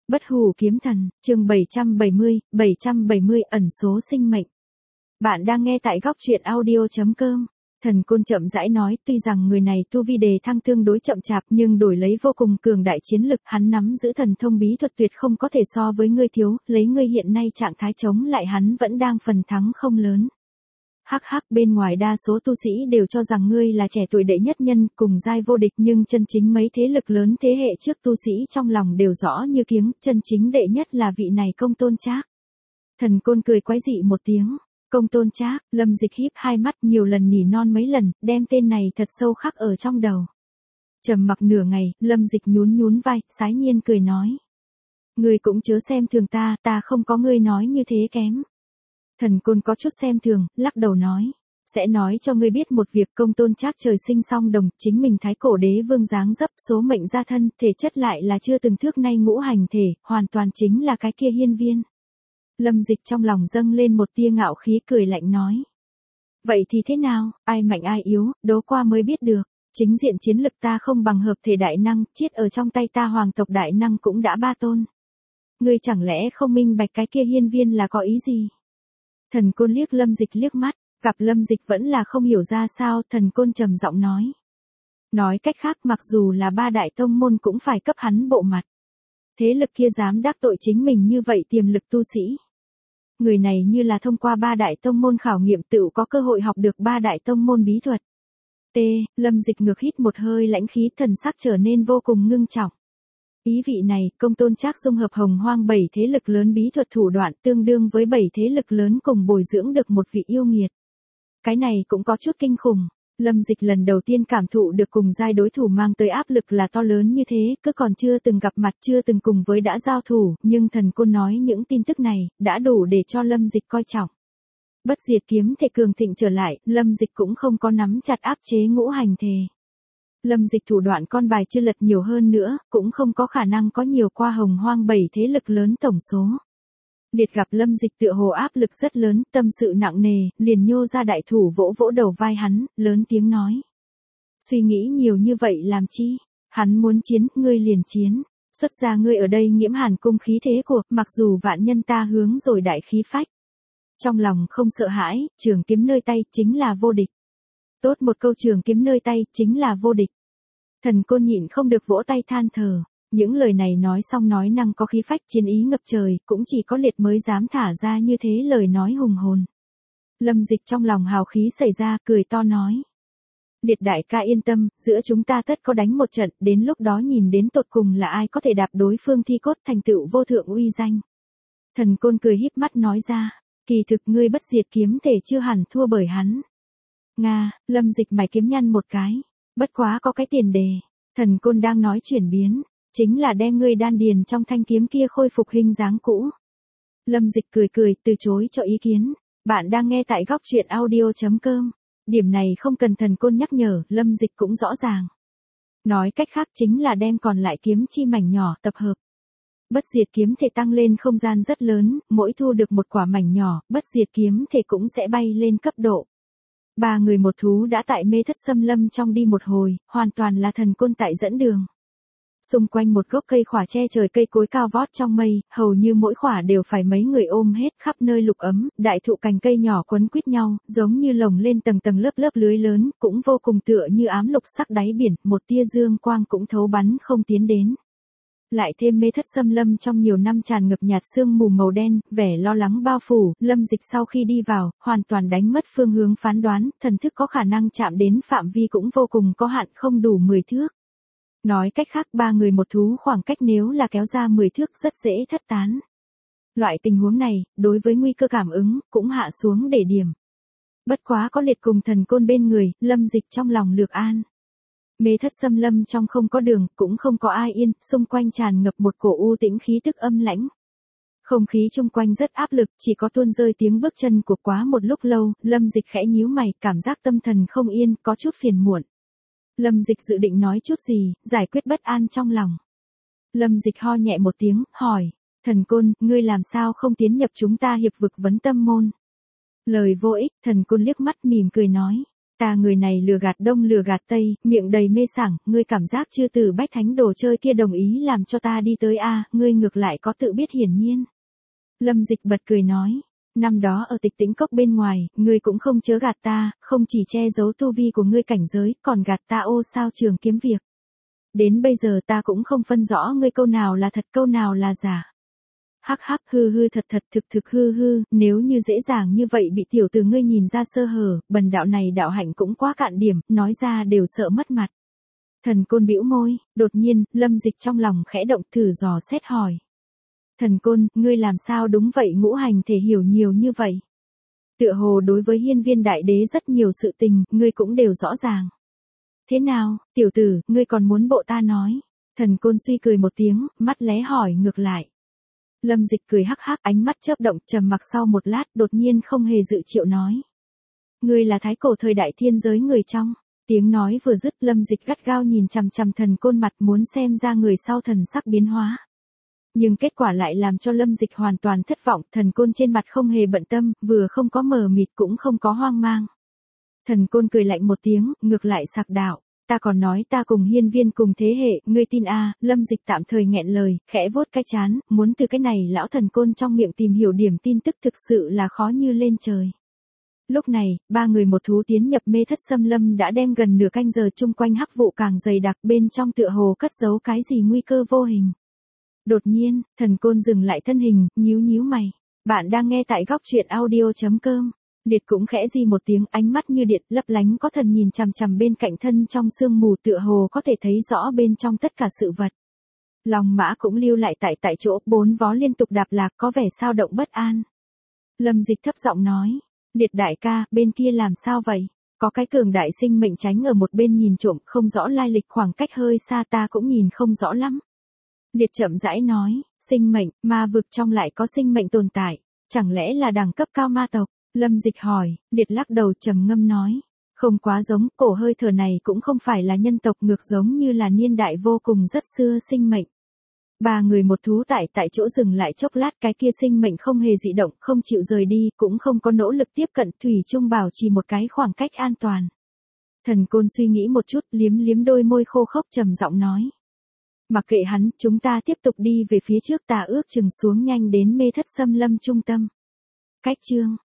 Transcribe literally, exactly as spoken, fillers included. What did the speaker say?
Bất hủ kiếm thần, chương bảy trăm bảy mươi, bảy trăm bảy mươi ẩn số sinh mệnh. Bạn đang nghe tại góc truyện audio chấm com. Thần Côn chậm rãi nói, tuy rằng người này tu vi đề thăng tương đối chậm chạp nhưng đổi lấy vô cùng cường đại chiến lực, hắn nắm giữ thần thông bí thuật tuyệt không có thể so với ngươi thiếu, lấy ngươi hiện nay trạng thái chống lại hắn vẫn đang phần thắng không lớn. Hắc hắc, bên ngoài đa số tu sĩ đều cho rằng ngươi là trẻ tuổi đệ nhất nhân, cùng giai vô địch, nhưng chân chính mấy thế lực lớn thế hệ trước tu sĩ trong lòng đều rõ như kiếng, chân chính đệ nhất là vị này Công Tôn Trác. Thần Côn cười quái dị một tiếng. Công Tôn Trác, Lâm Dịch híp hai mắt nhiều lần nỉ non mấy lần, đem tên này thật sâu khắc ở trong đầu. Trầm mặc nửa ngày, Lâm Dịch nhún nhún vai, sái nhiên cười nói. Ngươi cũng chớ xem thường ta, ta không có ngươi nói như thế kém. Thần Côn có chút xem thường, lắc đầu nói. Sẽ nói cho ngươi biết một việc, Công Tôn Trác trời sinh song đồng, chính mình thái cổ đế vương dáng dấp, số mệnh gia thân, thể chất lại là chưa từng thước nay ngũ hành thể, hoàn toàn chính là cái kia hiên viên. Lâm Dịch trong lòng dâng lên một tia ngạo khí, cười lạnh nói. Vậy thì thế nào, ai mạnh ai yếu, đố qua mới biết được. Chính diện chiến lực ta không bằng hợp thể đại năng, chiết ở trong tay ta hoàng tộc đại năng cũng đã ba tôn. Ngươi chẳng lẽ không minh bạch cái kia hiên viên là có ý gì? Thần Côn liếc Lâm Dịch liếc mắt, gặp Lâm Dịch vẫn là không hiểu ra sao, Thần Côn trầm giọng nói. Nói cách khác, mặc dù là ba đại tông môn cũng phải cấp hắn bộ mặt. Thế lực kia dám đắc tội chính mình như vậy tiềm lực tu sĩ. Người này như là thông qua ba đại tông môn khảo nghiệm tự có cơ hội học được ba đại tông môn bí thuật. T. Lâm Dịch ngược hít một hơi lãnh khí, thần sắc trở nên vô cùng ngưng trọng. Ý vị này, Công Tôn Trác dung hợp hồng hoang bảy thế lực lớn bí thuật thủ đoạn tương đương với bảy thế lực lớn cùng bồi dưỡng được một vị yêu nghiệt. Cái này cũng có chút kinh khủng. Lâm Dịch lần đầu tiên cảm thụ được cùng giai đối thủ mang tới áp lực là to lớn như thế, cứ còn chưa từng gặp mặt, chưa từng cùng với đã giao thủ, nhưng Thần Côn nói những tin tức này, đã đủ để cho Lâm Dịch coi trọng. Bất diệt kiếm thể cường thịnh trở lại, Lâm Dịch cũng không có nắm chặt áp chế ngũ hành thể. Lâm Dịch thủ đoạn con bài chưa lật nhiều hơn nữa, cũng không có khả năng có nhiều qua hồng hoang bảy thế lực lớn tổng số. Liệt gặp Lâm Dịch tựa hồ áp lực rất lớn, tâm sự nặng nề, liền nhô ra đại thủ vỗ vỗ đầu vai hắn, lớn tiếng nói. Suy nghĩ nhiều như vậy làm chi? Hắn muốn chiến, ngươi liền chiến. Xuất ra ngươi ở đây nhiễm hàn cung khí thế của, mặc dù vạn nhân ta hướng rồi đại khí phách. Trong lòng không sợ hãi, trường kiếm nơi tay chính là vô địch. Tốt một câu trường kiếm nơi tay chính là vô địch. Thần Côn nhịn không được vỗ tay than thở. Những lời này nói xong nói năng có khí phách, chiến ý ngập trời, cũng chỉ có liệt mới dám thả ra như thế lời nói hùng hồn. Lâm Dịch trong lòng hào khí xảy ra, cười to nói. Liệt đại ca yên tâm, giữa chúng ta tất có đánh một trận, đến lúc đó nhìn đến tột cùng là ai có thể đạp đối phương thi cốt thành tựu vô thượng uy danh. Thần Côn cười híp mắt nói ra, kỳ thực ngươi bất diệt kiếm thể chưa hẳn thua bởi hắn. Nga, Lâm Dịch mày kiếm nhăn một cái, bất quá có cái tiền đề. Thần Côn đang nói chuyển biến. Chính là đem ngươi đan điền trong thanh kiếm kia khôi phục hình dáng cũ. Lâm Dịch cười cười, từ chối cho ý kiến. Bạn đang nghe tại góc truyện audio chấm com. Điểm này không cần Thần Côn nhắc nhở, Lâm Dịch cũng rõ ràng. Nói cách khác chính là đem còn lại kiếm chi mảnh nhỏ tập hợp. Bất diệt kiếm thể tăng lên không gian rất lớn, mỗi thu được một quả mảnh nhỏ, bất diệt kiếm thể cũng sẽ bay lên cấp độ. Ba người một thú đã tại mê thất xâm lâm trong đi một hồi, hoàn toàn là Thần Côn tại dẫn đường. Xung quanh một gốc cây khỏa che trời, cây cối cao vót trong mây, hầu như mỗi khỏa đều phải mấy người ôm hết, khắp nơi lục ấm, đại thụ cành cây nhỏ quấn quýt nhau, giống như lồng lên tầng tầng lớp lớp lưới lớn, cũng vô cùng tựa như ám lục sắc đáy biển, một tia dương quang cũng thấu bắn không tiến đến. Lại thêm mê thất xâm lâm trong nhiều năm tràn ngập nhạt sương mù màu đen, vẻ lo lắng bao phủ, Lâm Dịch sau khi đi vào, hoàn toàn đánh mất phương hướng phán đoán, thần thức có khả năng chạm đến phạm vi cũng vô cùng có hạn, không đủ mười thước. Nói cách khác, ba người một thú khoảng cách nếu là kéo ra mười thước rất dễ thất tán. Loại tình huống này, đối với nguy cơ cảm ứng, cũng hạ xuống để điểm. Bất quá có liệt cùng Thần Côn bên người, Lâm Dịch trong lòng lược an. Mê thất xâm lâm trong không có đường, cũng không có ai yên, xung quanh tràn ngập một cổ u tĩnh khí tức âm lãnh. Không khí chung quanh rất áp lực, chỉ có tuôn rơi tiếng bước chân của quá một lúc lâu, Lâm Dịch khẽ nhíu mày, cảm giác tâm thần không yên, có chút phiền muộn. Lâm Dịch dự định nói chút gì, giải quyết bất an trong lòng. Lâm Dịch ho nhẹ một tiếng, hỏi, Thần Côn, ngươi làm sao không tiến nhập chúng ta hiệp vực vấn tâm môn? Lời vô ích, Thần Côn liếc mắt mỉm cười nói, Ta người này lừa gạt đông lừa gạt tây, miệng đầy mê sảng, ngươi cảm giác chư tử bách thánh đồ chơi kia đồng ý làm cho ta đi tới a, ngươi ngược lại có tự biết hiển nhiên. Lâm Dịch bật cười nói, năm đó ở Tịch Tĩnh Cốc bên ngoài, ngươi cũng không chớ gạt ta, không chỉ che giấu tu vi của ngươi cảnh giới, còn gạt ta ô sao trường kiếm việc. Đến bây giờ ta cũng không phân rõ ngươi câu nào là thật câu nào là giả. Hắc hắc hư hư thật thật thực thực hư hư, nếu như dễ dàng như vậy bị tiểu tử ngươi nhìn ra sơ hở, bần đạo này đạo hạnh cũng quá cạn điểm, nói ra đều sợ mất mặt. Thần Côn bĩu môi, đột nhiên, Lâm Dịch trong lòng khẽ động thử dò xét hỏi. Thần Côn, ngươi làm sao đúng vậy ngũ hành thể hiểu nhiều như vậy? Tựa hồ đối với hiên viên đại đế rất nhiều sự tình, ngươi cũng đều rõ ràng. Thế nào, tiểu tử, ngươi còn muốn bộ ta nói? Thần Côn suy cười một tiếng, mắt lé hỏi ngược lại. Lâm Dịch cười hắc hắc, ánh mắt chớp động, trầm mặc sau một lát, đột nhiên không hề dự triệu nói. Ngươi là thái cổ thời đại thiên giới người trong. Tiếng nói vừa dứt, Lâm Dịch gắt gao nhìn chằm chằm Thần Côn mặt muốn xem ra người sau thần sắc biến hóa. Nhưng kết quả lại làm cho Lâm Dịch hoàn toàn thất vọng, Thần Côn trên mặt không hề bận tâm, vừa không có mờ mịt cũng không có hoang mang. Thần Côn cười lạnh một tiếng, ngược lại sặc đạo. Ta còn nói ta cùng hiên viên cùng thế hệ, ngươi tin a? À? Lâm Dịch tạm thời nghẹn lời, khẽ vuốt cái chán, muốn từ cái này lão Thần Côn trong miệng tìm hiểu điểm tin tức thực sự là khó như lên trời. Lúc này, ba người một thú tiến nhập mê thất xâm lâm đã đem gần nửa canh giờ chung quanh hắc vụ càng dày đặc, bên trong tựa hồ cất giấu cái gì nguy cơ vô hình. Đột nhiên, Thần Côn dừng lại thân hình, nhíu nhíu mày. Bạn đang nghe tại góc truyện audio chấm com. Liệt cũng khẽ di một tiếng, ánh mắt như điện lấp lánh có thần nhìn chằm chằm bên cạnh thân trong sương mù, tựa hồ có thể thấy rõ bên trong tất cả sự vật. Lòng mã cũng lưu lại tại tại chỗ, bốn vó liên tục đạp lạc có vẻ sao động bất an. Lâm Dịch thấp giọng nói, Liệt đại ca, bên kia làm sao vậy? Có cái cường đại sinh mệnh tránh ở một bên nhìn trộm, không rõ lai lịch, khoảng cách hơi xa ta cũng nhìn không rõ lắm. Liệt chậm rãi nói, sinh mệnh, ma vực trong lại có sinh mệnh tồn tại, chẳng lẽ là đẳng cấp cao ma tộc? Lâm Dịch hỏi, Liệt lắc đầu trầm ngâm nói, không quá giống, cổ hơi thở này cũng không phải là nhân tộc, ngược giống như là niên đại vô cùng rất xưa sinh mệnh. Ba người một thú tại tại chỗ dừng lại chốc lát, cái kia sinh mệnh không hề dị động, không chịu rời đi, cũng không có nỗ lực tiếp cận, thủy chung bảo trì một cái khoảng cách an toàn. Thần Côn suy nghĩ một chút, liếm liếm đôi môi khô khốc trầm giọng nói. Mặc kệ hắn, chúng ta tiếp tục đi về phía trước, ta ước chừng xuống nhanh đến mê thất xâm lâm trung tâm. Cách chương